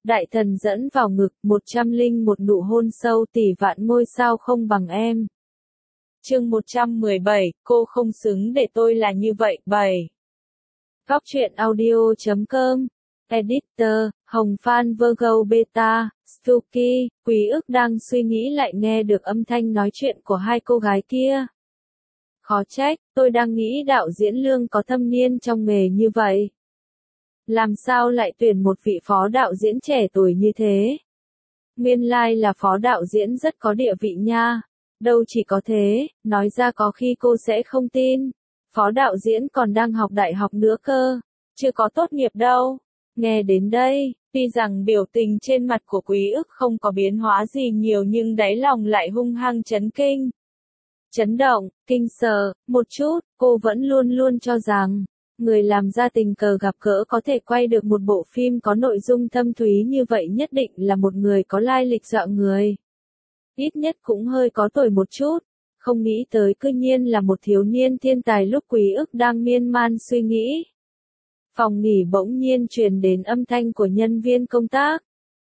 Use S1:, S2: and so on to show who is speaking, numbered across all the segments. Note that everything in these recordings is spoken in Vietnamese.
S1: Đại thần dẫn vào ngực, 101 nụ hôn sâu, tỷ vạn ngôi sao không bằng em. Chương 117, cô không xứng để tôi là như vậy. 7. Góc truyện audio.com. Editor, Hồng Phan Virgo Beta, Stucky. Quý ức đang suy nghĩ lại nghe được âm thanh nói chuyện của hai cô gái kia. Khó trách, tôi đang nghĩ đạo diễn Lương có thâm niên trong nghề như vậy. Làm sao lại tuyển một vị phó đạo diễn trẻ tuổi như thế? Nguyên lai là phó đạo diễn rất có địa vị nha. Đâu chỉ có thế, nói ra có khi cô sẽ không tin. Phó đạo diễn còn đang học đại học nữa cơ, chưa có tốt nghiệp đâu. Nghe đến đây, tuy rằng biểu tình trên mặt của Quý ức không có biến hóa gì nhiều nhưng đáy lòng lại hung hăng chấn kinh. Chấn động, kinh sợ, một chút, cô vẫn luôn luôn cho rằng, người làm ra tình cờ gặp gỡ có thể quay được một bộ phim có nội dung thâm thúy như vậy nhất định là một người có lai lịch dọa người. Ít nhất cũng hơi có tuổi một chút, không nghĩ tới cư nhiên là một thiếu niên thiên tài. Lúc Quý ức đang miên man suy nghĩ. Phòng nghỉ bỗng nhiên truyền đến âm thanh của nhân viên công tác.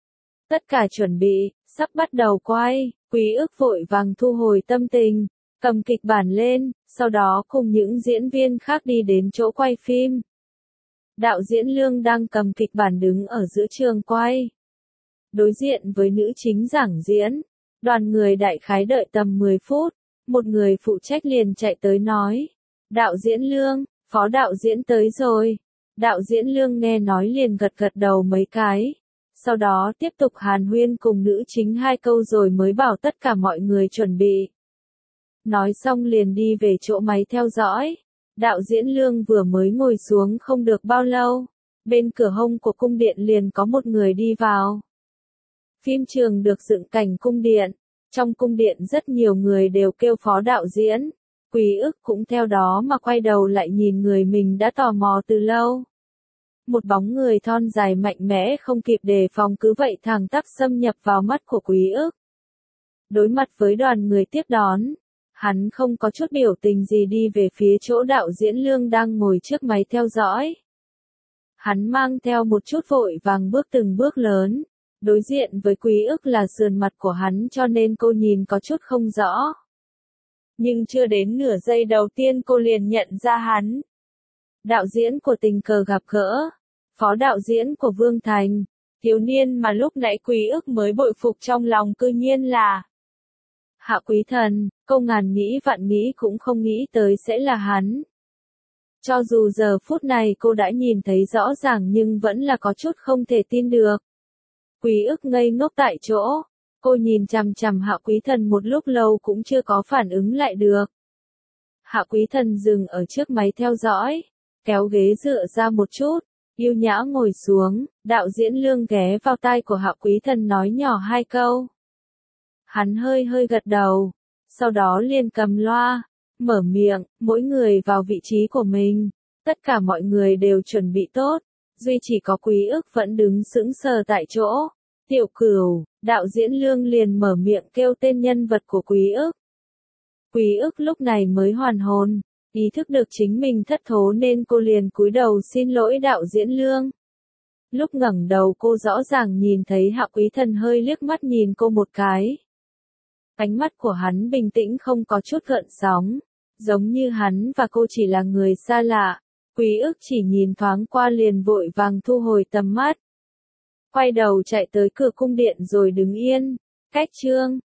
S1: Tất cả chuẩn bị, sắp bắt đầu quay, Quý ức vội vàng thu hồi tâm tình, cầm kịch bản lên, sau đó cùng những diễn viên khác đi đến chỗ quay phim. Đạo diễn Lương đang cầm kịch bản đứng ở giữa trường quay. Đối diện với nữ chính giảng diễn, đoàn người đại khái đợi tầm 10 phút, một người phụ trách liền chạy tới nói. Đạo diễn Lương, phó đạo diễn tới rồi. Đạo diễn Lương nghe nói liền gật gật đầu mấy cái. Sau đó tiếp tục hàn huyên cùng nữ chính 2 câu rồi mới bảo tất cả mọi người chuẩn bị. Nói xong liền đi về chỗ máy theo dõi. Đạo diễn Lương vừa mới ngồi xuống không được bao lâu. Bên cửa hông của cung điện liền có một người đi vào. Phim trường được dựng cảnh cung điện. Trong cung điện rất nhiều người đều kêu phó đạo diễn. Quý ức cũng theo đó mà quay đầu lại nhìn người mình đã tò mò từ lâu. Một bóng người thon dài mạnh mẽ không kịp đề phòng cứ vậy thẳng tắp xâm nhập vào mắt của Quý ức. Đối mặt với đoàn người tiếp đón, hắn không có chút biểu tình gì đi về phía chỗ đạo diễn Lương đang ngồi trước máy theo dõi. Hắn mang theo một chút vội vàng bước từng bước lớn. Đối diện với Quý ức là sườn mặt của hắn cho nên cô nhìn có chút không rõ. Nhưng chưa đến nửa giây đầu tiên cô liền nhận ra hắn. Đạo diễn của Tình cờ gặp gỡ. Phó đạo diễn của Vương Thành. Thiếu niên mà lúc nãy Quý ức mới bội phục trong lòng cư nhiên là Hạ Quý Thần. Cô ngàn nghĩ vạn nghĩ cũng không nghĩ tới sẽ là hắn. Cho dù giờ phút này cô đã nhìn thấy rõ ràng nhưng vẫn là có chút không thể tin được. Quý ức ngây ngốc tại chỗ. Cô nhìn chằm chằm Hạ Quý Thần một lúc lâu cũng chưa có phản ứng lại được. Hạ Quý Thần dừng ở trước máy theo dõi, kéo ghế dựa ra một chút, yêu nhã ngồi xuống. Đạo diễn Lương ghé vào tai của Hạ Quý Thần nói nhỏ 2 câu. Hắn hơi hơi gật đầu, sau đó liền cầm loa, mở miệng, mỗi người vào vị trí của mình. Tất cả mọi người đều chuẩn bị tốt, duy chỉ có Quý ức vẫn đứng sững sờ tại chỗ. Tiểu Cửu, đạo diễn Lương liền mở miệng kêu tên nhân vật của Quý ức. Quý ức lúc này mới hoàn hồn, ý thức được chính mình thất thố nên cô liền cúi đầu xin lỗi đạo diễn Lương. Lúc ngẩng đầu cô rõ ràng nhìn thấy Hạ Quý Thần hơi liếc mắt nhìn cô một cái. Ánh mắt của hắn bình tĩnh không có chút gợn sóng, giống như hắn và cô chỉ là người xa lạ. Quý ức chỉ nhìn thoáng qua liền vội vàng thu hồi tầm mắt. Quay đầu chạy tới cửa cung điện rồi đứng yên. Cách chương